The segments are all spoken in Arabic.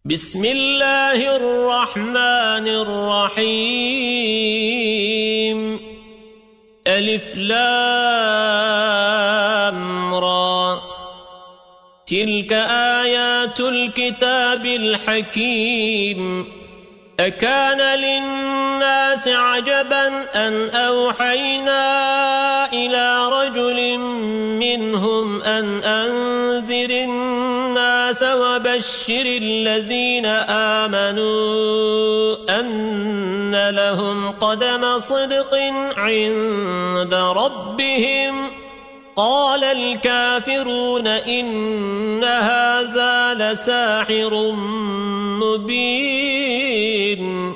بسم الله الرحمن الرحيم ألف لام را تلك آيات الكتاب الحكيم أكان للناس عجبا أن أوحينا إلى رجل منهم أن أنذر الناس وبشر الذين آمنوا أن لهم قدم صدق عند ربهم قال الكافرون إن هذا لساحر مبين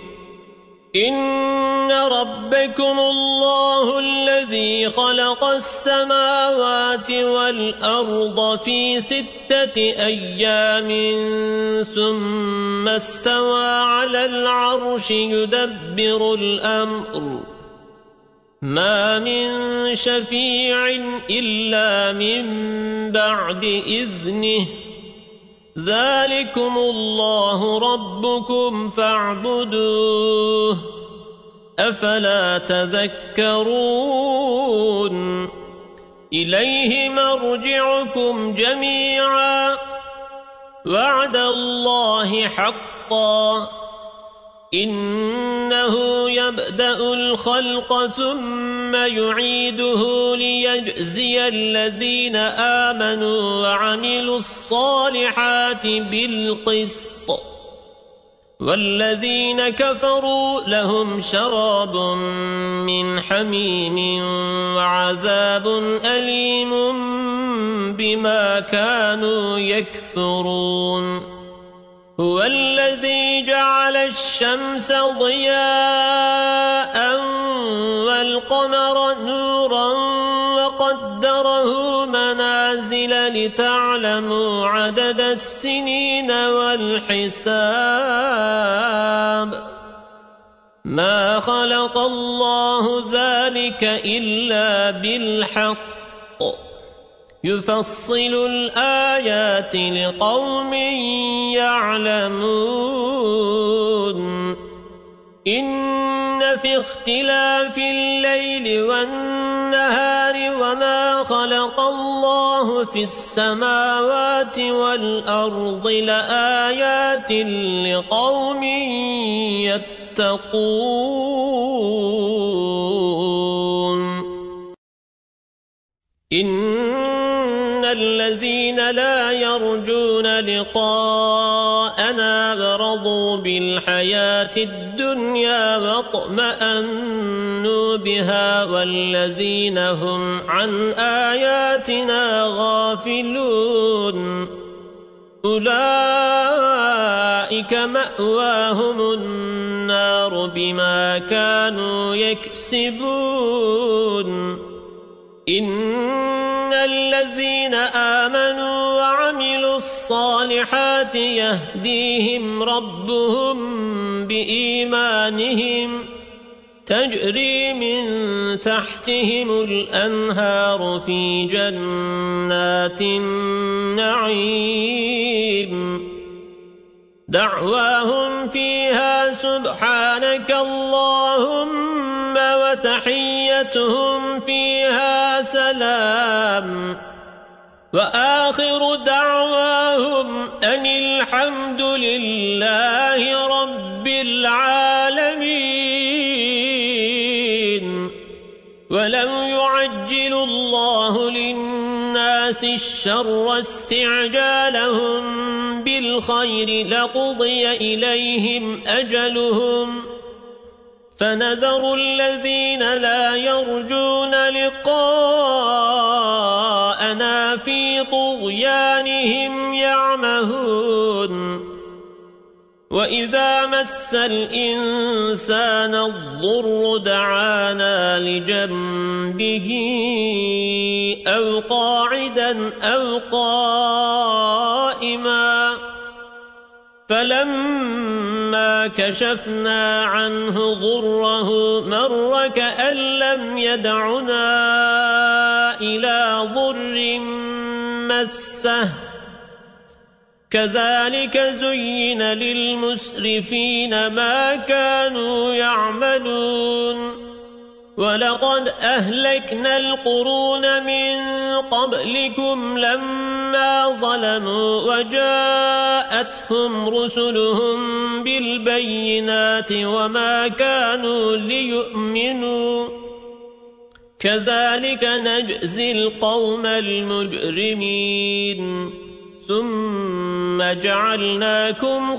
إن ربكم الله الذي خلق السماوات والأرض في 6 أيام ثم استوى على العرش يدبر الأمر ما من شفيع إلا من بعد إذنه ذلكم الله ربكم فاعبدوه أفلا تذكرون إليه مرجعكم جميعا وعد الله حقا إنه يبدأ الخلق ثم يعيده ليجزي الذين آمنوا وعملوا الصالحات بالقسط والذين كفروا لهم شراب من حميم وعذاب أليم بما كانوا يكفرون هو الذي جعل الشمس ضياء والقمر نورا وقدره منازل لتعلموا عدد السنين والحساب ما خلق الله ذلك إلا بالحق يفصل الآيات لقوم يعلمون إن في اختلاف الليل والنهار وما خلق الله في السماوات والأرض لآيات لقوم يتقون إن الذين لا يرجون لقاءنا ورضوا بالحياة الدنيا واطمأنوا بها والذين هم عن آياتنا غافلون أولئك مأواهم النار بما كانوا يكسبون إن الذين آمنوا وعملوا الصالحات يهديهم ربهم بإيمانهم تجري من تحتهم الأنهار في جنات النعيم دعواهم فيها سبحانك اللهم وتحيتهم فيها سلام وآخر دعواهم أن الحمد لله رب العالمين ولو يعجل الله للناس الشر استعجالهم بالخير لقضي إليهم أجلهم فنذر الذين لا يرجون لقاءنا في طغيانهم يعمهون وإذا مس الإنسان الضر دعانا لجنبه أو قاعدا أو قائما فلما كشفنا عنه ضره مر كأن لم يدعنا إلى ضر مسه كذلك زين للمسرفين ما كانوا يعملون ولقد أهلكنا القرون من قبلكم لما ظلموا وجاءتهم رسلهم بالبينات وما كانوا ليؤمنوا كذلك نجزي القوم المجرمين ثم جعلناكم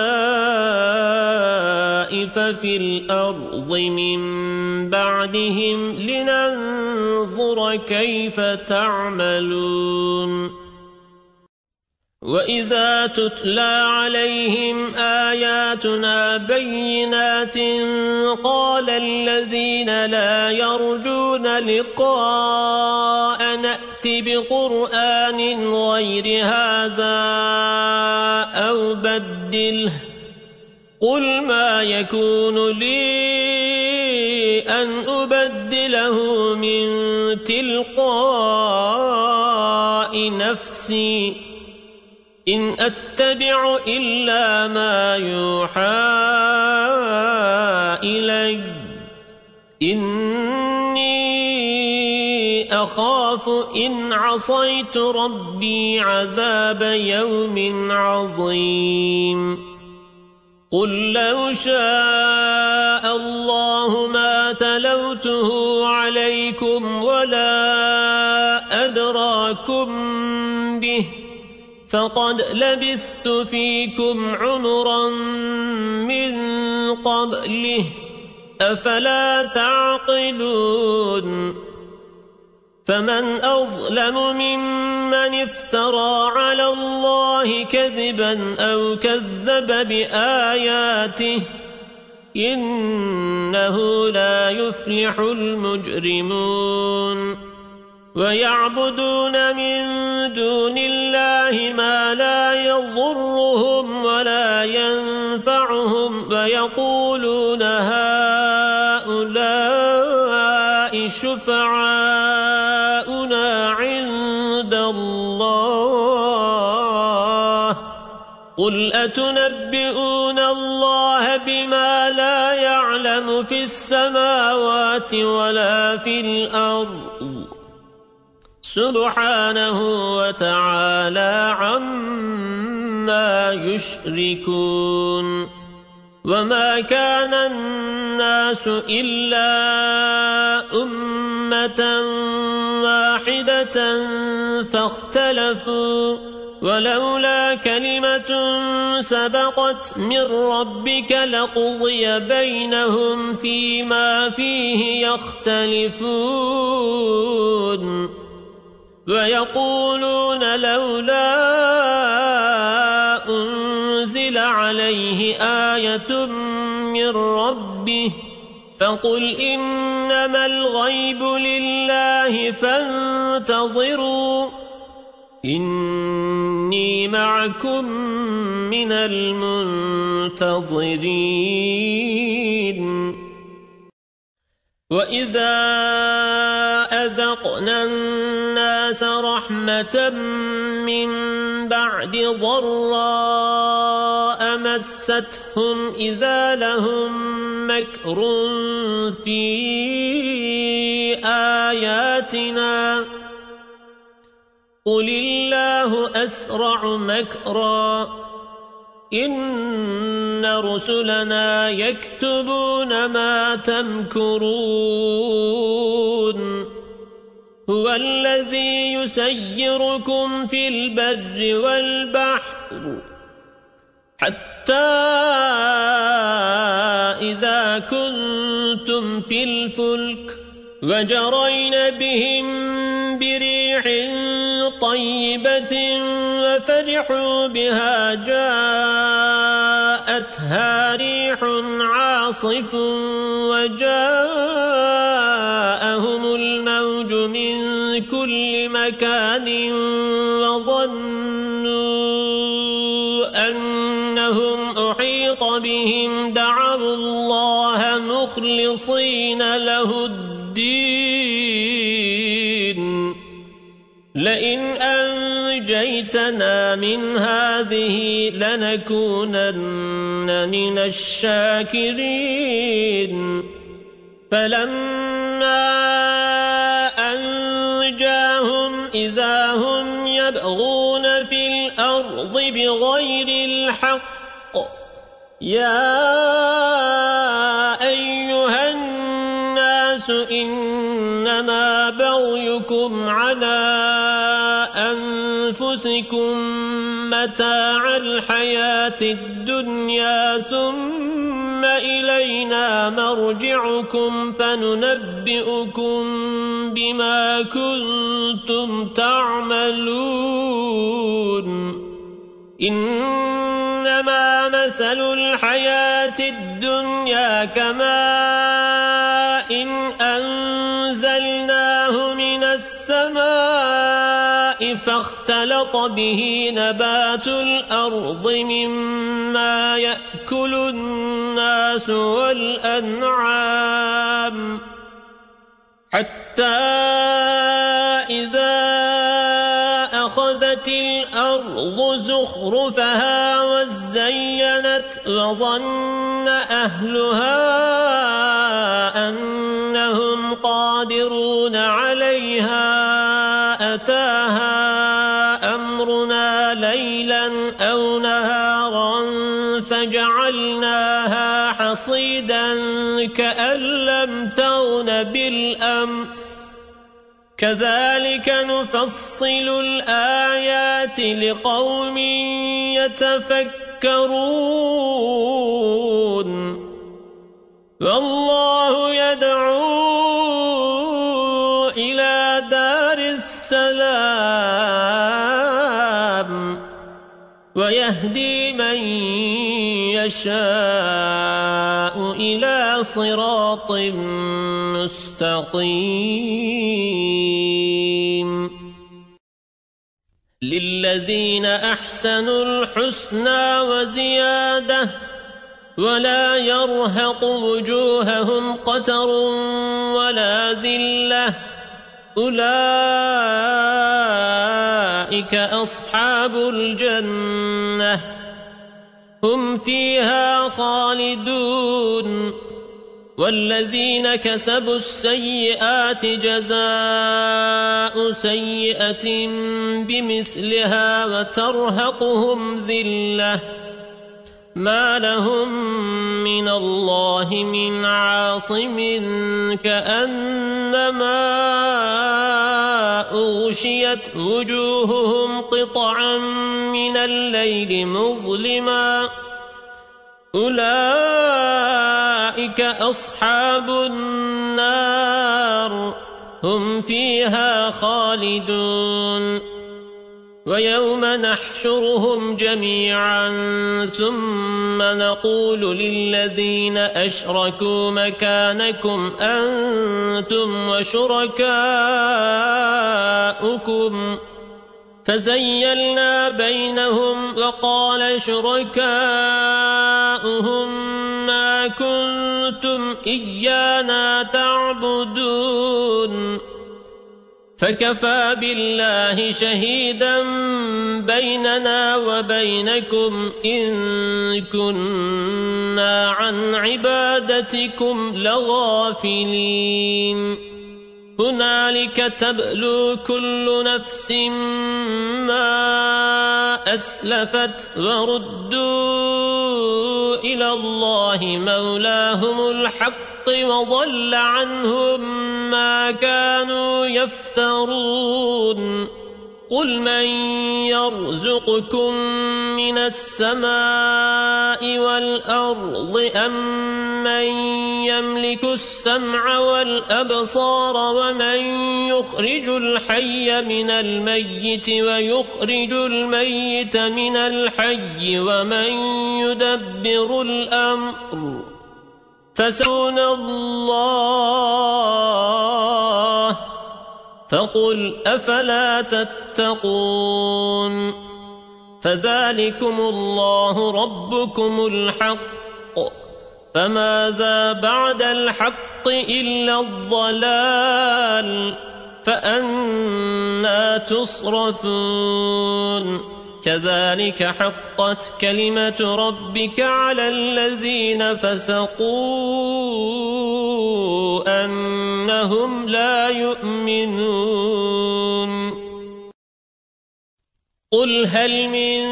خلائف في الأرض من بعدهم لننظر كيف تعملون وإذا تتلى عليهم آياتنا بينات قال الذين لا يرجون لقاء نأتي بقرآن غير هذا أو بدله قل ما يكون لي أن أبدله من تلقاء نفسي إن أتبع إلا ما يوحى إلي إني أخاف إن عصيت ربي عذاب يوم عظيم قل لو شاء الله ما تلوته عليكم ولا أدراكم به فقد لبثت فيكم عمرا من قبله أفلا تعقلون فمن أظلم ممن افترى على الله كذبا أو كذب بآياته إنه لا يفلح المجرمون ويعبدون من دون الله ما لا يضرهم ولا ينفعهم ويقولون هؤلاء شفعاؤنا عند الله قل أتنبئون الله بما لا يعلم في السماوات ولا في الأرض سبحانه وتعالى عما يشركون وما كان الناس إلا أمة واحدة فاختلفوا ولولا كلمة سبقت من ربك لقضي بينهم فيما فيه يختلفون ويقولون لولا أنزل عليه آية من ربه فقل إنما الغيب لله فانتظروا إني معكم من المنتظرين وإذا أذقنا الناس رحمة من بعد ضراء مستهم إذا لهم مكر في آياتنا قل الله أسرع مكرا إن رسلنا يكتبون ما تمكرون هو الذي يسيركم في البر والبحر حتى إذا كنتم في الفلك وجرين بهم بريح طيبة وفرحوا بها جاءتها ريح عاصف وجاءهم الموج من كل مكان وظنوا أنهم أحيط بهم دعوا الله مخلصين له الدين لئن نجيتنا من هذه لنكونن من الشاكرين فلما أنجاهم إذا هم يبغون في الأرض بغير الحق يا أيها الناس إنما بغيكم على أنفسكم متاع الحياة الدنيا ثم إلينا مرجعكم فننبئكم بما كنتم تعملون إنما مثل الحياة الدنيا كماء إن أنزلناه من السماء فاختلط به نبات الأرض مما يأكل الناس والأنعام حتى إذا أخذت الأرض زخرفها وزينت وظن أهلها أنهم قادرون عليها أتاها أمرنا ليلا أو نهارا فجعلناها حصيدا كأن لم تغن بالأمس كذلك نفصل الآيات لقوم يتفكرون والله يدعو إلى دار السلام ويهدي من يشاء إلى صراط مستقيم للذين أحسنوا الحسنى وزيادة ولا يرهق وجوههم قتر ولا ذلة أولئك أصحاب الجنة هم فيها خالدون والذين كسبوا السيئات جزاء سيئة بمثلها وترهقهم ذلة ما لهم من الله من عاصم كأنما أغشيت وجوههم قطعا من الليل مظلما أولئك أصحاب النار هم فيها خالدون ويوم نحشرهم جميعا ثم نقول للذين أشركوا مكانكم أنتم وشركاؤكم فزيلنا بينهم وقال شركاؤهم ما كنتم إيانا تعبدون فكفى بالله شهيدا بيننا وبينكم إن كنا عن عبادتكم لغافلين هنالك تبلو كل نفس ما أسلفت وردوا إلى الله مولاهم الحق وضل عنهم ما كانوا يفترون قل من يرزقكم من السماء والأرض أم من يملك السمع والأبصار ومن يخرج الحي من الميت ويخرج الميت من الحي ومن يدبر الأمر فسيقولون الله فقل أفلا تتقون فذلكم الله ربكم الحق فماذا بعد الحق إلا الضلال فأنى تصرفون كذلك حقت كلمة ربك على الذين فسقوا أنهم لا يؤمنون قل هل من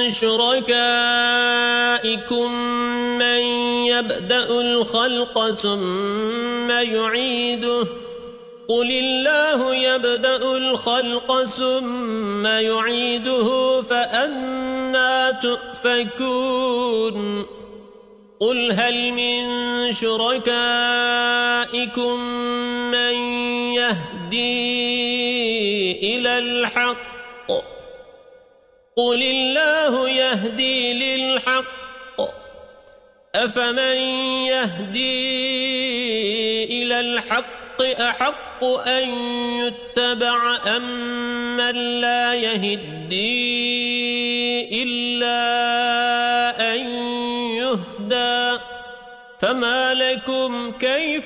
شركائكم من يبدأ الخلق ثم يعيده قل الله يبدأ الخلق ثم يعيده فأنى تؤفكون قل هل من شركائكم من يهدي إلى الحق قل الله يهدي للحق أفمن يهدي إلى الحق أحق أن يتبع أم من لا يهدي إلا أن يهدى فما لكم كيف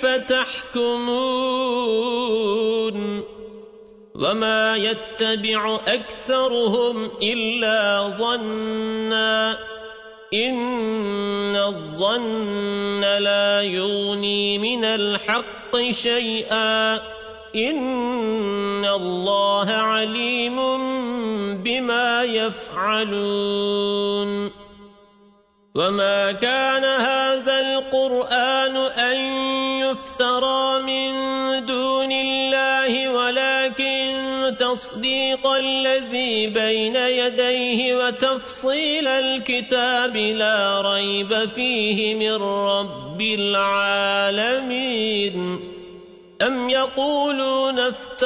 تحكمون وما يتبع أكثرهم إلا ظنّا إن الظن لا يغني من الحق شيئا إن الله عليم بما يفعلون وما كان هذا القرآن أن يفترى من دون الله ولكن تصديق الذي بين يديه وتفصيل الكتاب لا ريب فيه من رب العالمين أم يقولون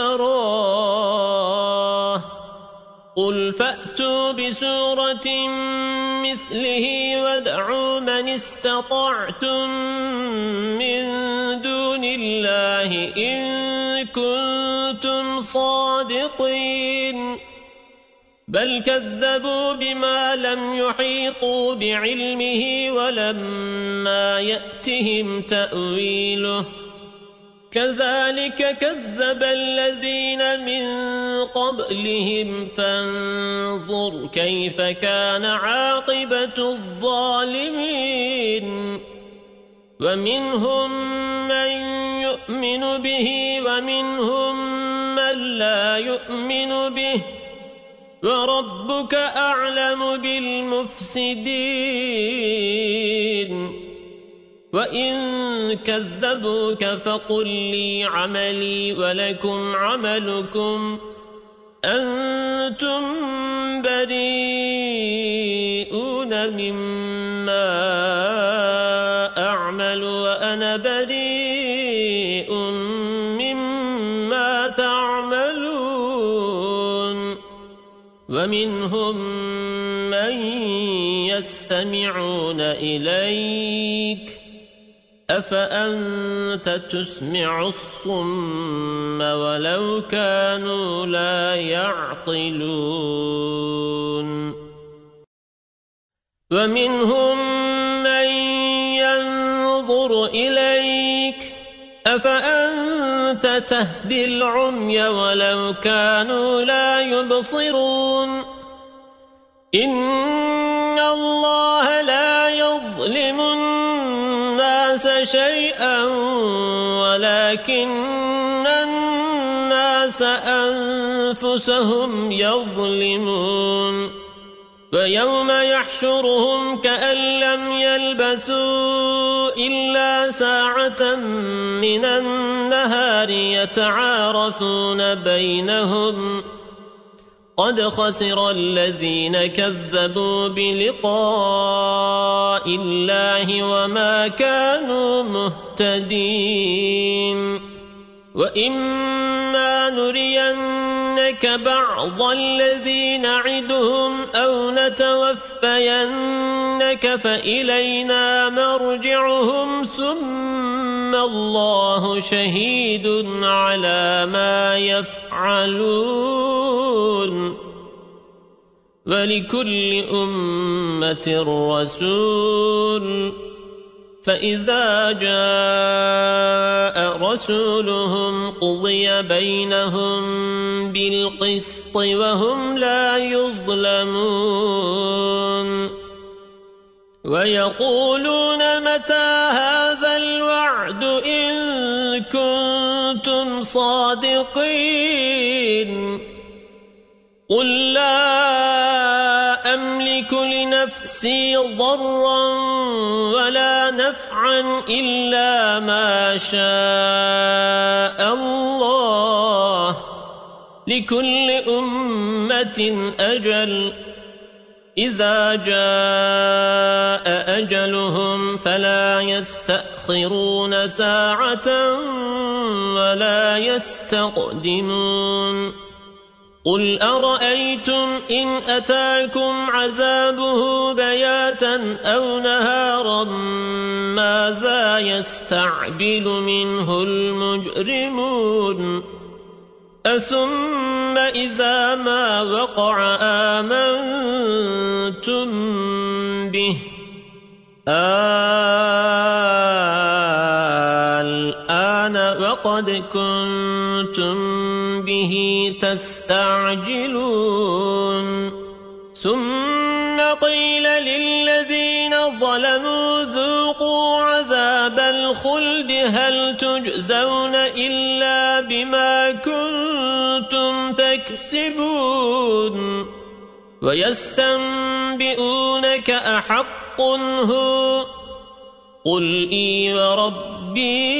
افتراه قل فأتوا بسورة مثله وادعوا من استطعتم من دون الله إن كنتم صادقين بل كذبوا بما لم يحيطوا بعلمه ولما يأتهم تأويله كذلك كذب الذين من قبلهم فانظر كيف كان عاقبة الظالمين ومنهم من يؤمن به ومنهم من لا يؤمن به وربك أعلم بالمفسدين وإن كذبوك فقل لي عملي ولكم عملكم أنتم بريئون مما أعمل وأنا بريء مما تعملون ومنهم من يستمعون إليك أفأنت تسمع الصم ولو كانوا لا يعقلون ومنهم من ينظر إليك أفأنت تهدي العمي ولو كانوا لا يبصرون إن الله لا يظلم الناس شيئا ولكن الناس أنفسهم يظلمون ويوم يحشرهم كأن لم يلبثوا إلا ساعة من النهار يتعارفون بينهم قد خسر الذين كذبوا بلقاء الله وما كانوا مهتدين وإما نرينك بعض الذي نعدهم أو نتوفينك فإلينا مرجعهم ثم الله شهيد على ما يفعلون ولكل أمة رسول فإذا جاء رسولهم قضي بينهم بالقسط وهم لا يظلمون ويقولون متى هذا الوعد إن كنتم صادقين قل لا أملك لنفسي ضرا ولا نفعا إلا ما شاء الله لكل أمة أجل إذا جاء أجلهم فلا يستأخرون ساعة ولا يستقدمون قل أرأيتم إن أتاكم عذابه بياتا أو نهارا ماذا يستعجل منه المجرمون أثم إذا ما وقع آمنتم به الآن وقد كنتم به تستعجلون ثم قيل للذين ظلموا ذوقوا عذاب الخلد هل تجزون إلا بما كنتم تكسبون ويستنبئونك أحق هو قل إي وربي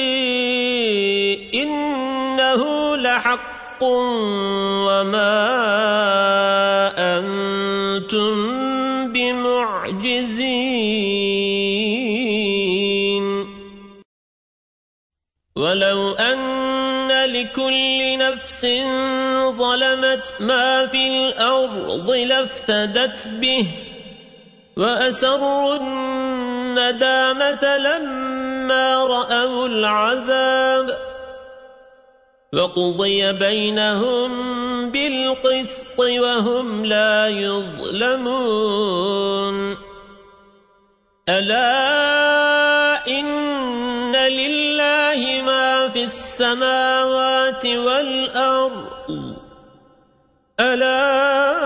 إنه لحق وما أنتم بمعجزين ولو أن لكل نفس ظلمت ما في الأرض لافتدت به وأسروا الندامة لما رأوا العذاب وقضي بينهم بالقسط وهم لا يظلمون ألا إن لله ما في السماوات والأرض ألا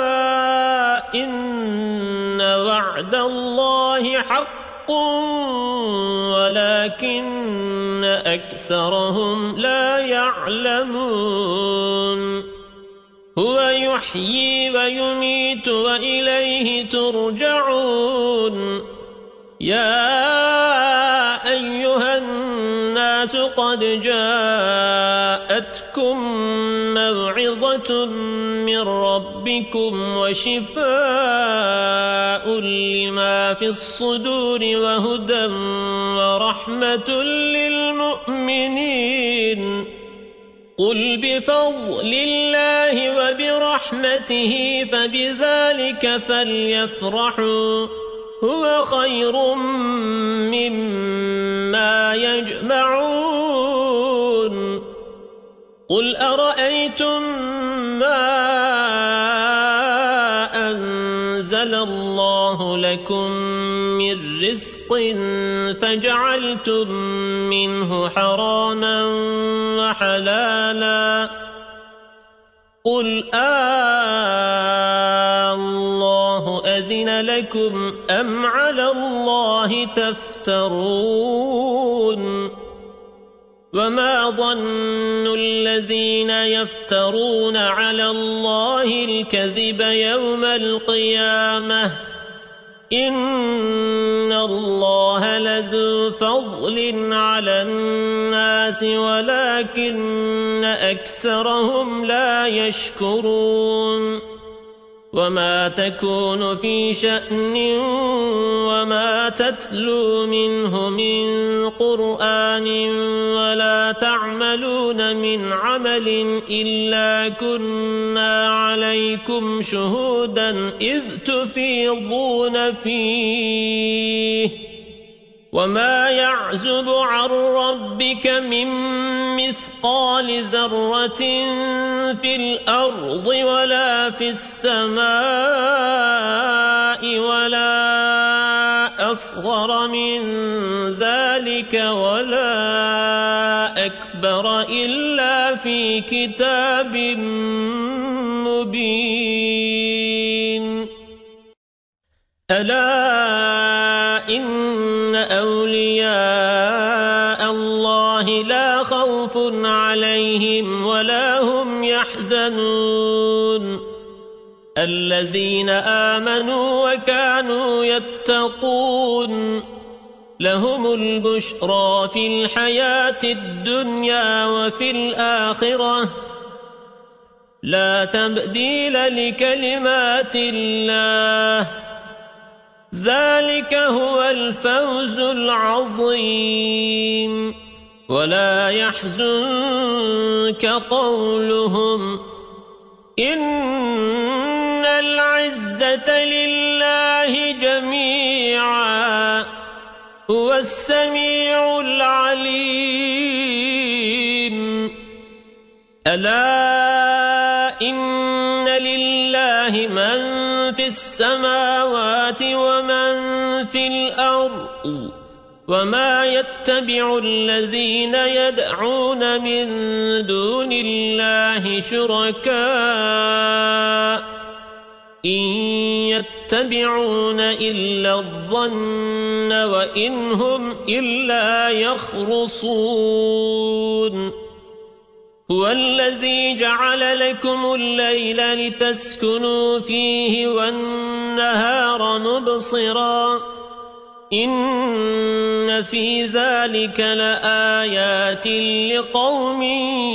إن وعد الله حق ولكن أكثرهم لا يعلمون هو يحيي ويميت وإليه ترجعون يا أيها الناس قد جاءتكم موعظة من ربكم وشفاء لما في الصدور وهدى ورحمة للمؤمنين قل بفضل الله وبرحمته فبذلك فليفرحوا هو خير مما يجمعون قل أرأيتم ما أنزل الله لكم من رزق فجعلتم منه حراما وحلالا قل الله أذن لكم أم على الله تفترون وما ظن الذين يفترون على الله الكذب يوم القيامة إن الله لذو فضل على الناس ولكن أكثرهم لا يشكرون وما تكون في شأن وما تتلو منه من قرآن ولا تعملون من عمل إلا كنا عليكم شهودا إذ تفيضون فيه وما يعزب عن ربك من مثقال ذرة في الأرض ولا في السماء ولا أصغر من ذلك ولا أكبر إلا في كتاب مبين ألا إن أولياء الله لا خوف عليهم ولا هم يحزنون الذين آمنوا وكانوا يتقون لهم البشرى في الحياة الدنيا وفي الآخرة لا تبديل لكلمات الله ذلك هو الفوز العظيم ولا يحزنك قولهم إن العزة لله جميعا هو السميع العليم ألا إن لله من في السماوات ومن في الأرض وما يتبع الذين يدعون من دون الله شركاء إن يتبعون إلا الظن وإن هم إلا يخرصون هو الذي جعل لكم الليل لتسكنوا فيه والنهار مبصرا إن في ذلك لآيات لقوم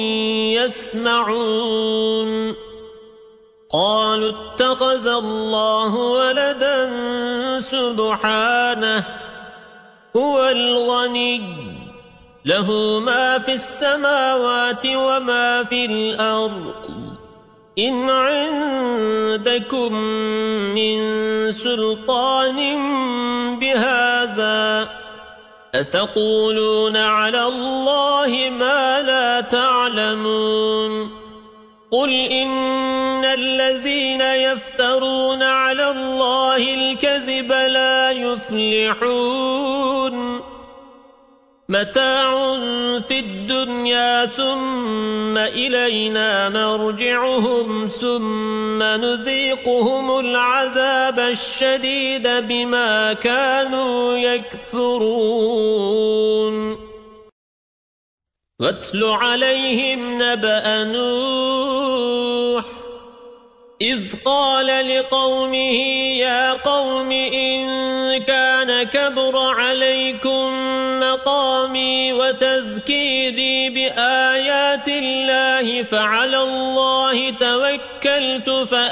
يسمعون قالوا اتخذ الله ولدا سبحانه هو الغني له ما في السماوات وما في الأرض إن عندكم من سلطان بهذا أتقولون على الله ما لا تعلمون قل إن الذين يفترون على الله الكذب لا يفلحون متاع في الدنيا ثم إلينا مرجعهم ثم نذيقهم العذاب الشديد بما كانوا يكفرون واتل عليهم نبأ نوح إذ قال لقومه يا قوم إن كان كبر عليكم مقامي وتذكيري بآيات الله فعلى الله توكلت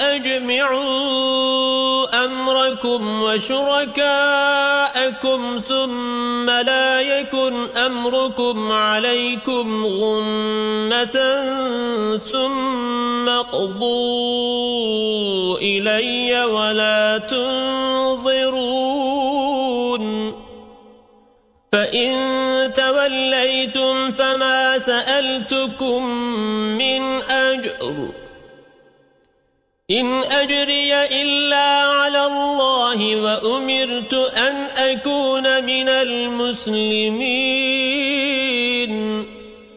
فأجمعوا أمركم وشركاءكم ثم لا يكن أمركم عليكم غمة ثم اقضوا إلي ولا تنظرون فإن توليتم فما سألتكم من أجر إن أجري إلا على الله وأمرت أن أكون من المسلمين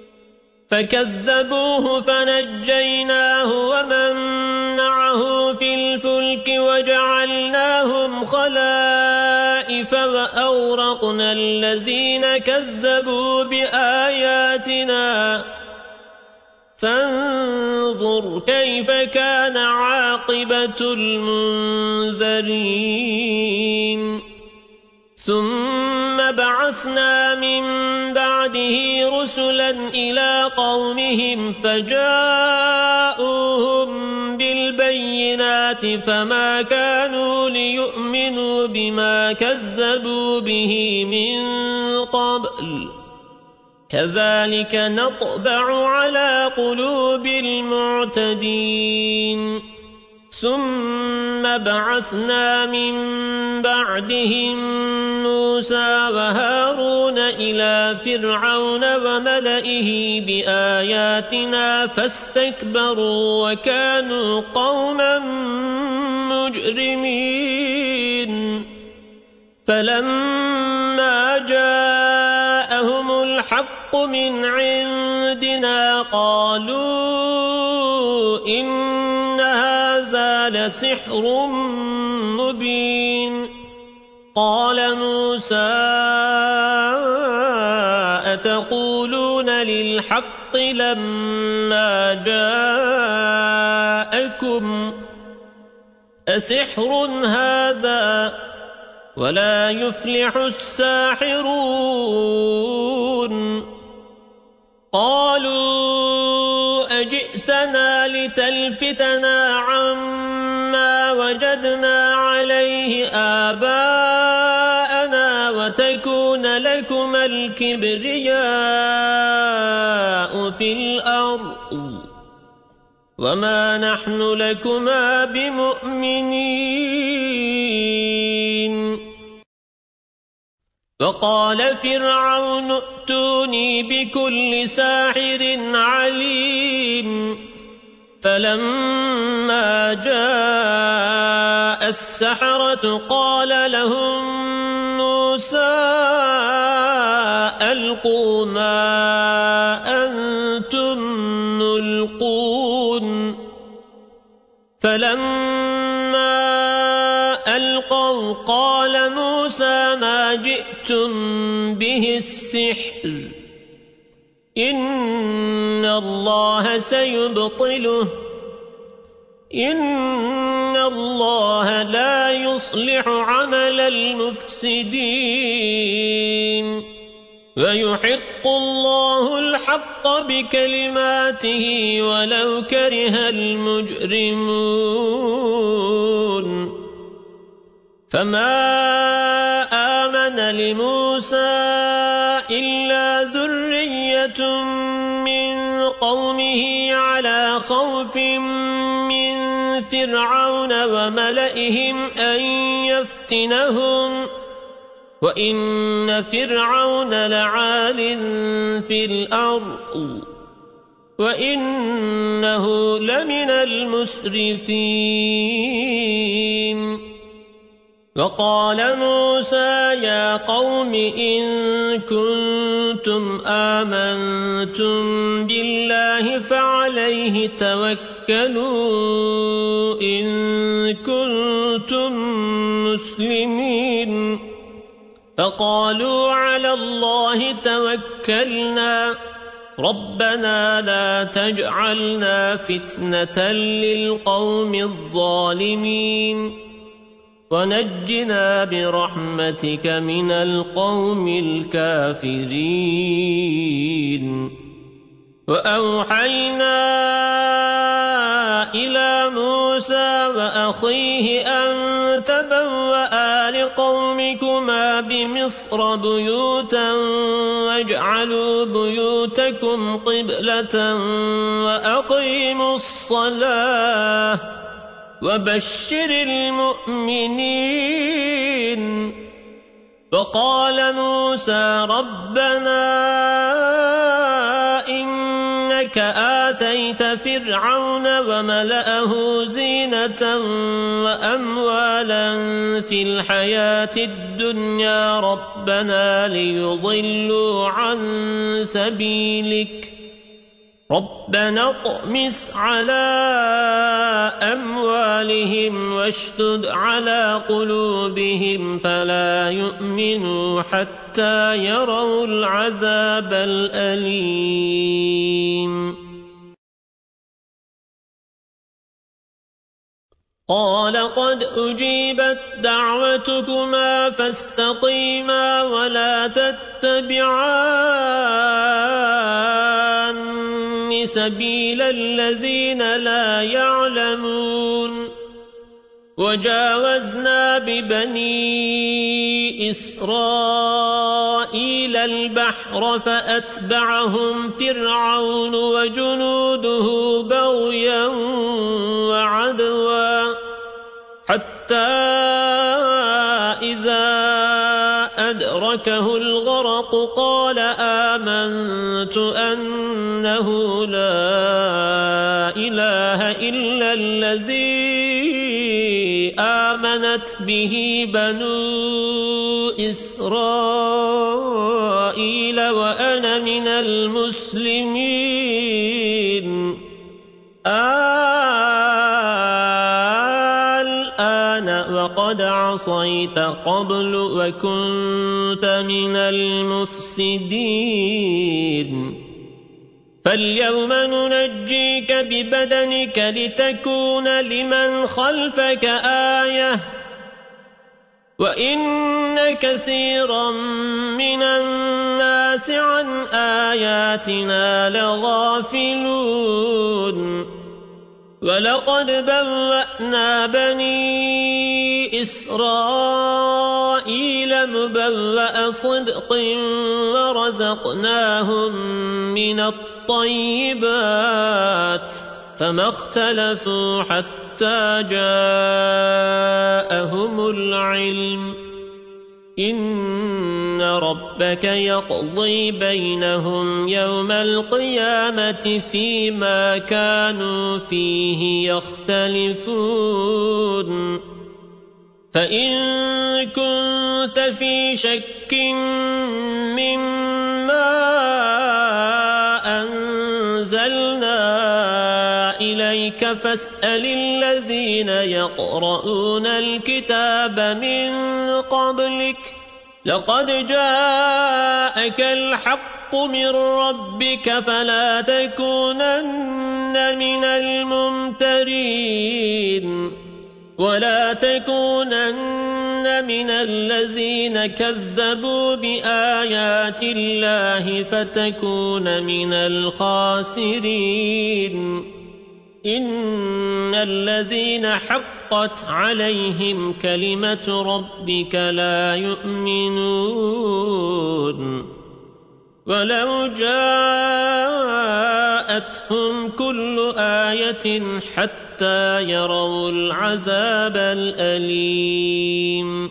فكذبوه فنجيناه ومن معه في الفلك وجعلناهم خلائف وأورقنا الذين كذبوا بآياتنا فانظر كيف كان عاقبة المنذرين ثم بعثنا من بعده رسلا إلى قومهم فجاءوهم بالبينات فما كانوا ليؤمنوا بما كذبوا به من قبل كذلك نطبع على قلوب المعتدين ثم بعثنا من بعدهم موسى وهارون إلى فرعون وملئه بآياتنا فاستكبروا وكانوا قوما مجرمين فلما جاءهم الحق من عندنا قالوا إن هذا لسحر مبين قال موسى أتقولون للحق لما جاءكم أسحر هذا ولا يفلح الساحرون قالوا أجئتنا لتلفتنا عما وجدنا عليه آباءنا وتكون لكما الكبرياء في الأرض وما نحن لكما بمؤمنين وقال فرعون ائتوني بكل ساحر عليم فلما جاء السحرة قال لهم موسى ألقوا ما أنتم ملقون فلما ألقوا قال موسى ما جئتم به السحر إن الله سيبطله إن الله لا يصلح عمل المفسدين ويحق الله الحق بكلماته ولو كره المجرمون فما آمن لموسى إلا ذرية من قومه على خوف من فرعون وملئهم أن يفتنهم وإن فرعون لعال في الأرض وإنه لمن المسرفين وقال موسى يا قوم إن كنتم آمنتم بالله فعليه توكلوا إن كنتم مسلمين فقالوا على الله توكلنا ربنا لا تجعلنا فتنة للقوم الظالمين ونجنا برحمتك من القوم الكافرين وأوحينا إلى موسى وأخيه أن تبوأ لقومكما بمصر بيوتا واجعلوا بيوتكم قبلة وأقيموا الصلاة وبشر المؤمنين وقال موسى ربنا إنك آتيت فرعون وملأه زينة وأموالا في الحياة الدنيا ربنا ليضلوا عن سبيلك ربنا اطمس على أموالهم واشدد على قلوبهم فلا يؤمنوا حتى يروا العذاب الأليم قال قد أجيبت دعوتكما فاستقيما ولا تتبعان سبيل الذين لا يعلمون وجاوزنا ببني إسرائيل البحر فأتبعهم فرعون وجنوده بغيا وعدوا حتى إذا أدركه الغرق قال آمنت أنه لا إله إلا الذي آمنت به بنو إسرائيل وأنا من المسلمين الآن وقد عصيت قبل وكنت من المفسدين فاليوم ننجيك ببدنك لتكون لمن خلفك آية وإن كثيرا من الناس عن آياتنا لغافلون ولقد بوأنا بني إسرائيل مبوأ صدق ورزقناهم من الطيبات فما اختلفوا حتى جاءهم العلم إن ربك يقضي بينهم يوم القيامة فيما كانوا فيه يختلفون فإن كنت في شك مما أنزلنا إليك فاسأل الذين يقرؤون الكتاب من قبلك لقد جاءك الحق من ربك فلا تكونن من الممترين ولا تكونن من الذين كذبوا بآيات الله فتكون من الخاسرين إن الذين حقت عليهم كلمة ربك لا يؤمنون ولو جاءتهم كل آية حتى يروا العذاب الأليم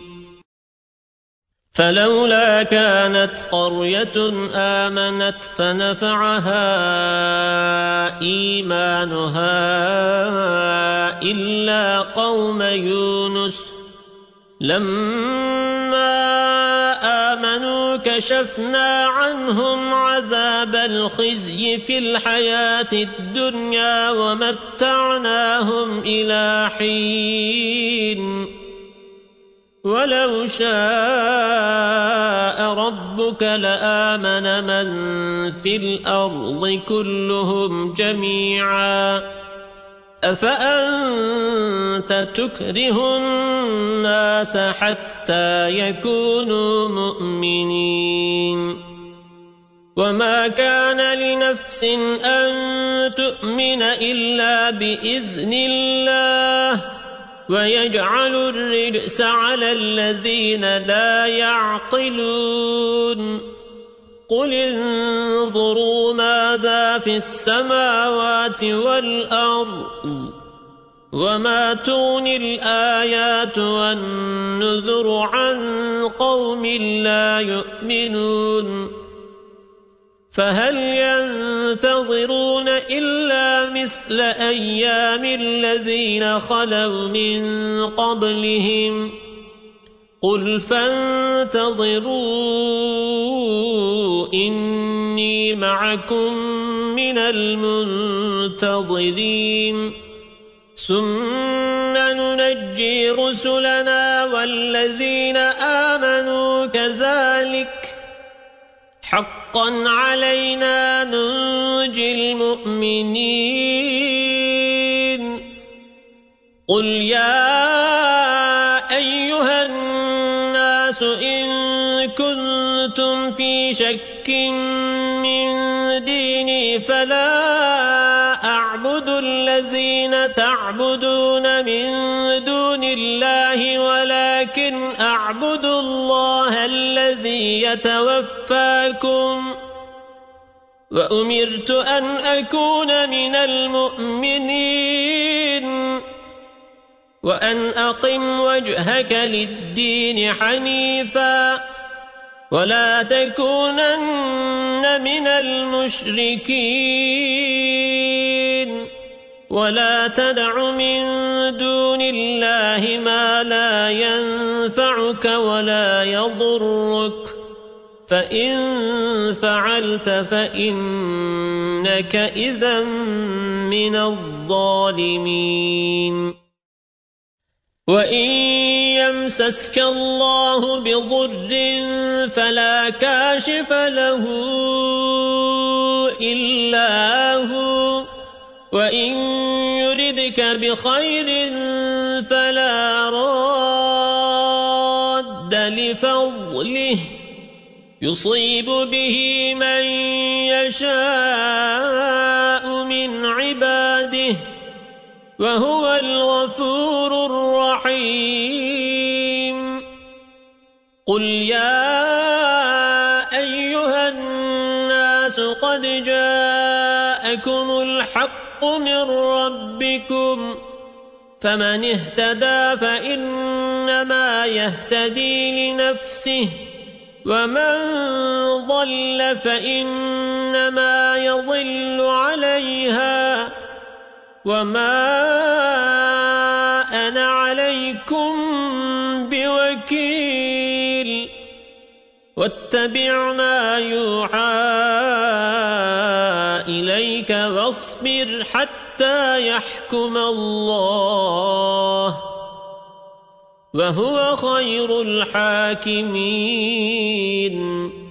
فلولا كانت قرية آمنت فنفعها إيمانها إلا قوم يونس لما آمنوا كشفنا عنهم عذاب الخزي في الحياة الدنيا ومتعناهم إلى حين ولو شاء ربك لآمن من في الأرض كلهم جميعا أفأنت تكره الناس حتى يكونوا مؤمنين وما كان لنفس أن تؤمن إلا بإذن الله ويجعل الرجس على الذين لا يعقلون قل انظروا ماذا في السماوات والأرض وما تغني الآيات والنذر عن قوم لا يؤمنون فهل ينتظرون إلا مثل أيام الذين خلوا من قبلهم قل فانتظروا إني معكم من المنتظرين ثم ننجي رسلنا والذين آمنوا كذلك حقا علينا ننجي المؤمنين قل يا أيها الناس إن كنتم في شك من ديني فلا أعبد الذين تعبدون من دون الله ولكن أعبد الله الذي يتوفاكم وأمرت أن أكون من المؤمنين وأن أقم وجهك للدين حنيفا ولا تكونن من المشركين ولا تدع من دون الله ما لا ينفعك ولا يضرك فإن فعلت فإنك إذا من الظالمين وإن يمسسك الله بضر فلا كاشف له إلا هو وإن يردك بخير فلا راد لفضله يصيب به من يشاء من عباده وهو الغفور الرحيم قل يا أيها الناس قد جاءكم الحق من ربكم فمن اهتدى فإنما يهتدي لنفسه ومن ضل فإنما يضل عليها وما أنا عليكم بوكيل واتبع ما يوحى إليك واصبر حتى يحكم الله وهو خير الحاكمين